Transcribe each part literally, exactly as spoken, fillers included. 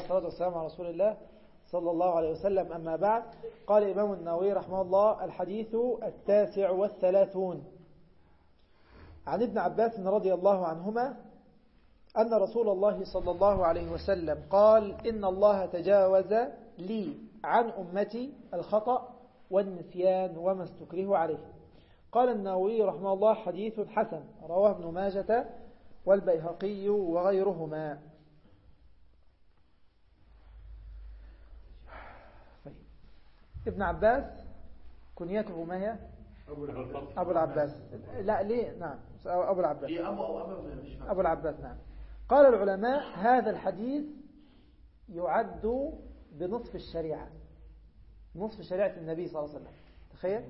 والصلاة والسلام على رسول الله صلى الله عليه وسلم. أما بعد، قال الإمام النووي رحمه الله: الحديث التاسع والثلاثون عن ابن عباس رضي الله عنهما أن رسول الله صلى الله عليه وسلم قال: إن الله تجاوز لي عن أمتي الخطأ والنسيان وما استكره عليه. قال النووي رحمه الله: حديث حسن، رواه ابن ماجة والبيهقي وغيرهما. طيب. ابن عباس كنيته ما هي؟ أبو العباس. لا ليه؟ نعم أبو العباس. أبو العباس نعم. قال العلماء: هذا الحديث يعد بنصف الشريعة، نصف شريعة النبي صلى الله عليه وسلم. تخيل،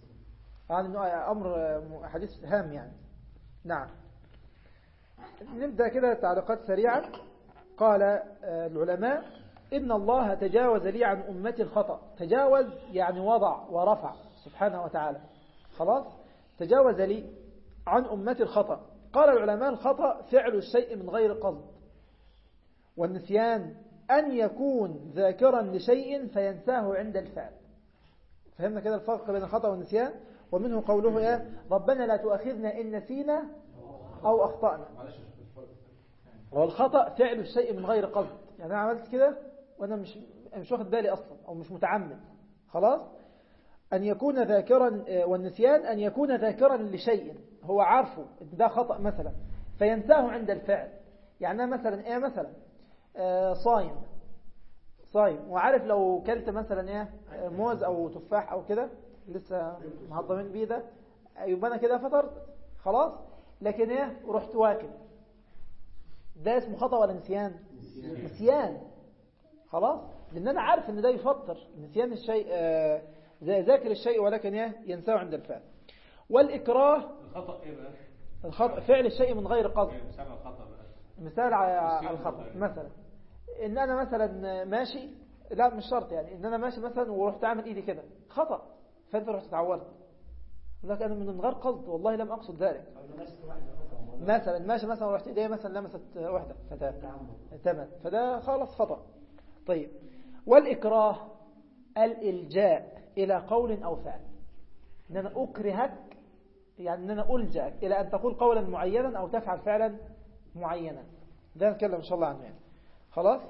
أمر حديث هام يعني. نعم. نبدأ كده تعليقات سريعة. قال العلماء: إن الله تجاوز لي عن أمتي الخطأ. تجاوز يعني وضع ورفع سبحانه وتعالى. خلاص، تجاوز لي عن أمتي الخطأ. قال العلماء: الخطأ فعل الشيء من غير قصد، والنسيان أن يكون ذاكرا لشيء فينساه عند الفعل. فهمنا كده الفرق بين الخطأ والنسيان؟ ومنه قوله: يا ربنا لا تؤاخذنا إن نسينا أو أخطأنا. والخطأ فعل الشيء من غير قصد، يعني أنا عملت كده وأنا مش مش واخد بالي أصلا أو مش متعمد. خلاص. أن يكون ذاكرا، والنسيان أن يكون ذاكرا لشيء هو عارفه إن ده خطأ مثلا فينساه عند الفعل. يعني مثلا إيه؟ مثلا آه صايم صايم وعارف لو كلت مثلا إيه موز أو تفاح أو كده لسه مهضمين بيه ده، يبقى أنا كده فطرت خلاص. لكن إيه ورحت واكل، ده اسمه خطأ ولا نسيان؟ نسيان, نسيان. خلاص، لأن أنا عارف إن ده يفطر. نسيان الشيء آه زي ذاكر الشيء ولكن ينساه عند الفعل. والإكراه الخطأ إيه بقى؟ الخطأ فعل الشيء من غير قصد. مثال على الخطأ بقى. مثال على الخطأ مثلا إن أنا مثلا ماشي، لا مش شرط يعني، إن أنا ماشي مثلا ورحت أعمل إيدي كده خطأ، فأنت رحت تعورت، لكن أنا من غير قصد والله لم أقصد ذلك. مثلا ماشي مثلا ورحت إيدي مثلا لمست واحدة فتمام، فده خالص خطأ. طيب. والإكراه الإلجاء إلى قول أو فعل، إن أنا أكرهك يعني إن أنا ألجأك إلى أن تقول قولا معينا أو تفعل فعلا معينا. ده نتكلم إن شاء الله عنه يعني. خلاص.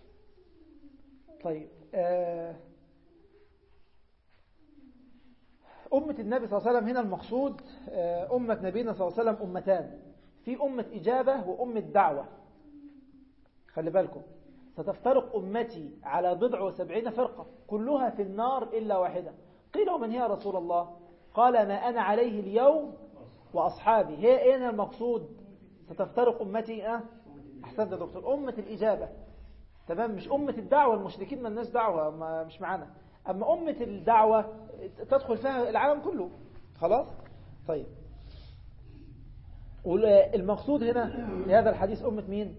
طيب. آه أمة النبي صلى الله عليه وسلم هنا المقصود آه أمة نبينا صلى الله عليه وسلم أمتان، في أمة إجابة وأمة دعوة. خلي بالكم، ستفترق أمتي على بضع وسبعين فرقة كلها في النار إلا واحدة. قيل: ومن هي رسول الله؟ قال: ما أنا عليه اليوم وأصحابي. هي أين المقصود؟ ستفترق أمتي أه؟ أحسنت يا دكتور، أمة الإجابة. تمام، مش أمة الدعوة، المشركين ما الناس دعوة ما مش معنا. أما أمة الدعوة تدخل فيها العالم كله. خلاص. طيب. والمقصود هنا في هذا الحديث أمة مين؟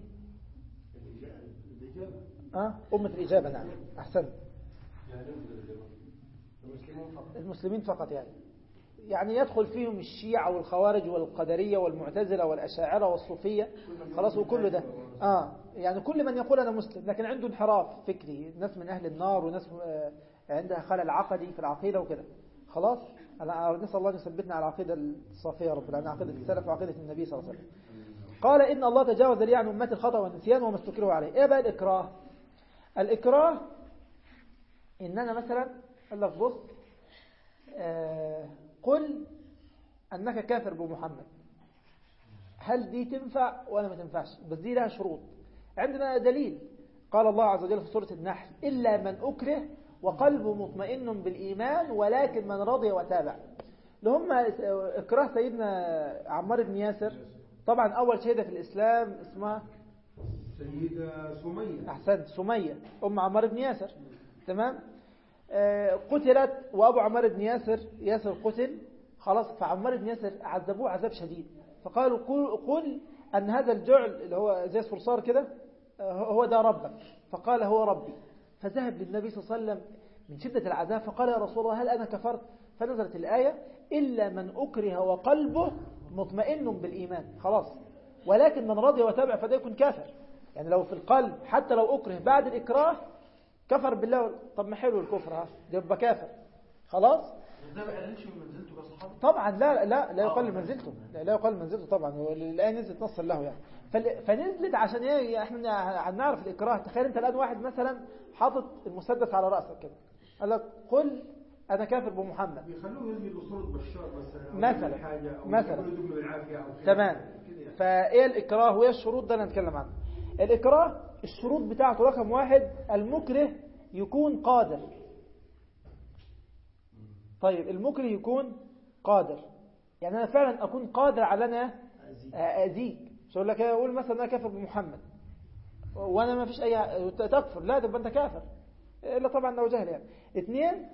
أه؟ أمة الإجابة. نعم أحسنت. المسلمين فقط يعني يعني يدخل فيهم الشيعة والخوارج والقدرية والمعتزلة والأشاعرة والصوفية. خلاص. وكل ده آه يعني كل من يقول أنا مسلم لكن عنده انحراف فكري، ناس من أهل النار وناس عندها خلل عقدي في العقيدة وكده. خلاص. أنا نسأل الله أن يثبتنا على العقيدة الصافية رب العالمين، عقيدة السلف وعقيدة النبي صلى الله عليه وسلم. قال: إن الله تجاوز لي عن أمتي الخطأ والنسيان وما استكره عليه. إيه بقى الإكراه؟ الإكراه إن أنا مثلا قال لك بص آه قل أنك كافر بمحمد. هل دي تنفع ولا ما تنفعش؟ بس دي لها شروط. عندنا دليل. قال الله عز وجل في سورة النحل: إلا من أكره وقلبه مطمئن بالإيمان ولكن من رضي وتابع. لهم إكراه سيدنا عمار بن ياسر. طبعا أول شهيدة في الإسلام اسمها سيدة سمية. أحسنت، سمية أم عمار بن ياسر. تمام. آه قتلت وأبو عمار بن ياسر ياسر قتل. خلاص. فعمار بن ياسر عذبوه عذاب شديد، فقالوا: قل, قل أن هذا الجعل اللي هو زي الصرصار كده هو ده ربك. فقال: هو ربي. فذهب للنبي صلى الله عليه وسلم من شدة العذاب فقال: يا رسول الله هل أنا كفرت؟ فنزلت الآية: إلا من أكره وقلبه مطمئن بالإيمان. خلاص. ولكن من رضي وتابع فده يكون كافر. يعني لو في القلب حتى لو أكره بعد الإكراه كفر بالله، طب ما حلو الكفر ها، ده يبقى كافر خلاص. ده ما قللش من منزلته كصحابي طبعا لا لا لا يقلل منزلته، لا, لا يقلل منزلته طبعا، هو الآن نزلت نصا له يعني. فنزلت عشان ايه؟ احنا هنعرف الإكراه. تخيل انت الآن واحد مثلا حاطط المسدس على رأسك كده، قال لك قل أنا كافر بمحمد، بيخلوه يلقي بصورة بشار مثلا مثلا حاجة أو مثلا يقولوا دبل بالعافية أو كده. تمام. كده يعني. فايه الإكراه وايه الشروط؟ ده اللي هنتكلم عنه. الإكراه الشروط بتاعته رقم واحد المكره يكون قادر. طيب المكره يكون قادر، يعني أنا فعلا أكون قادر على أنا أذيك. مش أقول لك أقول مثلا أنا كافر بمحمد وأنا ما فيش أي تكفر، لا ده أنت كافر، إلا طبعا لو جهل يعني. اثنين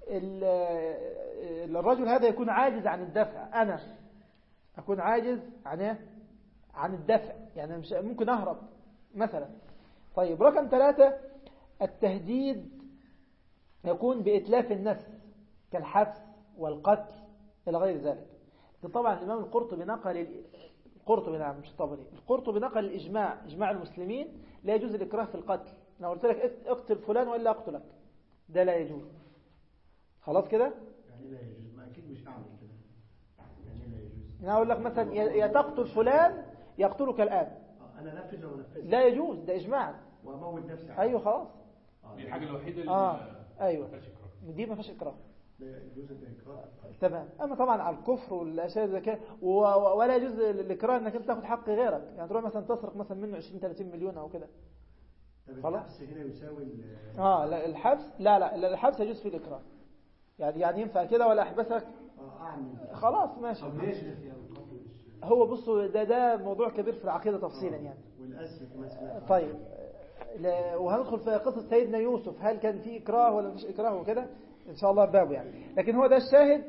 الرجل هذا يكون عاجز عن الدفع، أنا أكون عاجز عن إيه؟ عن الدفع، يعني مش ممكن أهرب مثلا. طيب رقم ثلاثة التهديد يكون بإتلاف النفس كالحبس والقتل إلى غير ذلك. طبعا الإمام القرطبي نقل القرطبي نعم مش الطبري، القرطبي نقل الإجماع، إجماع المسلمين لا يجوز الإكراه في القتل. لو قلت لك اقتل فلان وإلا أقتلك، ده لا يجوز. خلاص كده؟ يعني لا يجوز، ما أكيد مش هعمل كده. يعني لا يجوز. أنا أقول لك مثلا يا تقتل فلان يقتلك الآن، أنا نفذ أو نفذ لا يجوز، ده إجماع. وأموت نفسي. أيوه خلاص. دي الحاجة الوحيدة اللي آه أيوه ما فيهاش إكراه. دي ما فيش إكراه. لا يجوز الإكراه. تمام. أما طبعا على الكفر والأشياء زي كده، ولا يجوز الإكراه إنك أنت تاخد حق غيرك، يعني تروح مثلا تسرق مثلا منه عشرين ثلاثين مليون أو كده. طب الحبس هنا يساوي آه لا الحبس لا لا الحبس يجوز فيه الإكراه، يعني يعني ينفع كده ولا أحبسك؟ اه أعمل خلاص ماشي. طب ليش يعني القتل؟ هو بصوا ده ده موضوع كبير في العقيدة تفصيلا يعني. والأسر مثلا. طيب لا وهندخل في قصة سيدنا يوسف، هل كان في إكراه ولا مش إكراه وكده إن شاء الله بابه يعني. لكن هو ده الشاهد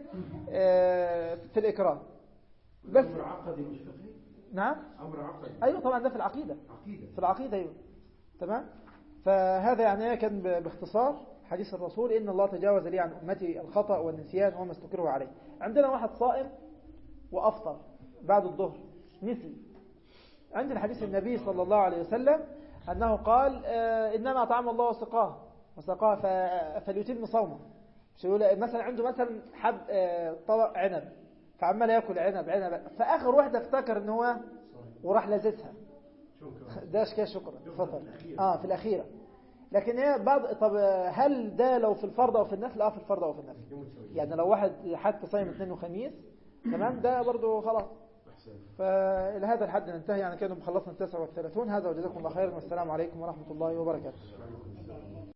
في الإكراه بس. أمر عقدي مش فقهي. نعم أمر عقدي. أيوة طبعا ده في العقيدة. عقيدة. في العقيدة أيوة تمام. فهذا يعني كان باختصار حديث الرسول إن الله تجاوز لي عن أمتي الخطأ والنسيان وما استكرهوا عليه. عندنا واحد صائم وأفطر بعد الظهر مثلي، عندنا حديث النبي صلى الله عليه وسلم أنه قال آه إنما أطعم الله وسقاه وسقاه فليتم صومه. مش يقول مثلا عنده مثلا حب آه طبق عنب فعمال يأكل عنب عنب فآخر واحدة افتكر إن هو وراح لازتها، ده اشكال شكرا فطر اه في الأخيرة. لكن ايه بعض، طب هل ده لو في الفرض او في النفل؟ اه في الفرض او في النفل. يعني لو واحد حتى صايم اثنين وخميس تمام ده برضو خلاص. فإلى هذا الحد ننتهي، يعني كانوا مخلصنا التاسع والثلاثون. هذا وجزاكم الله خيرا والسلام عليكم ورحمة الله وبركاته.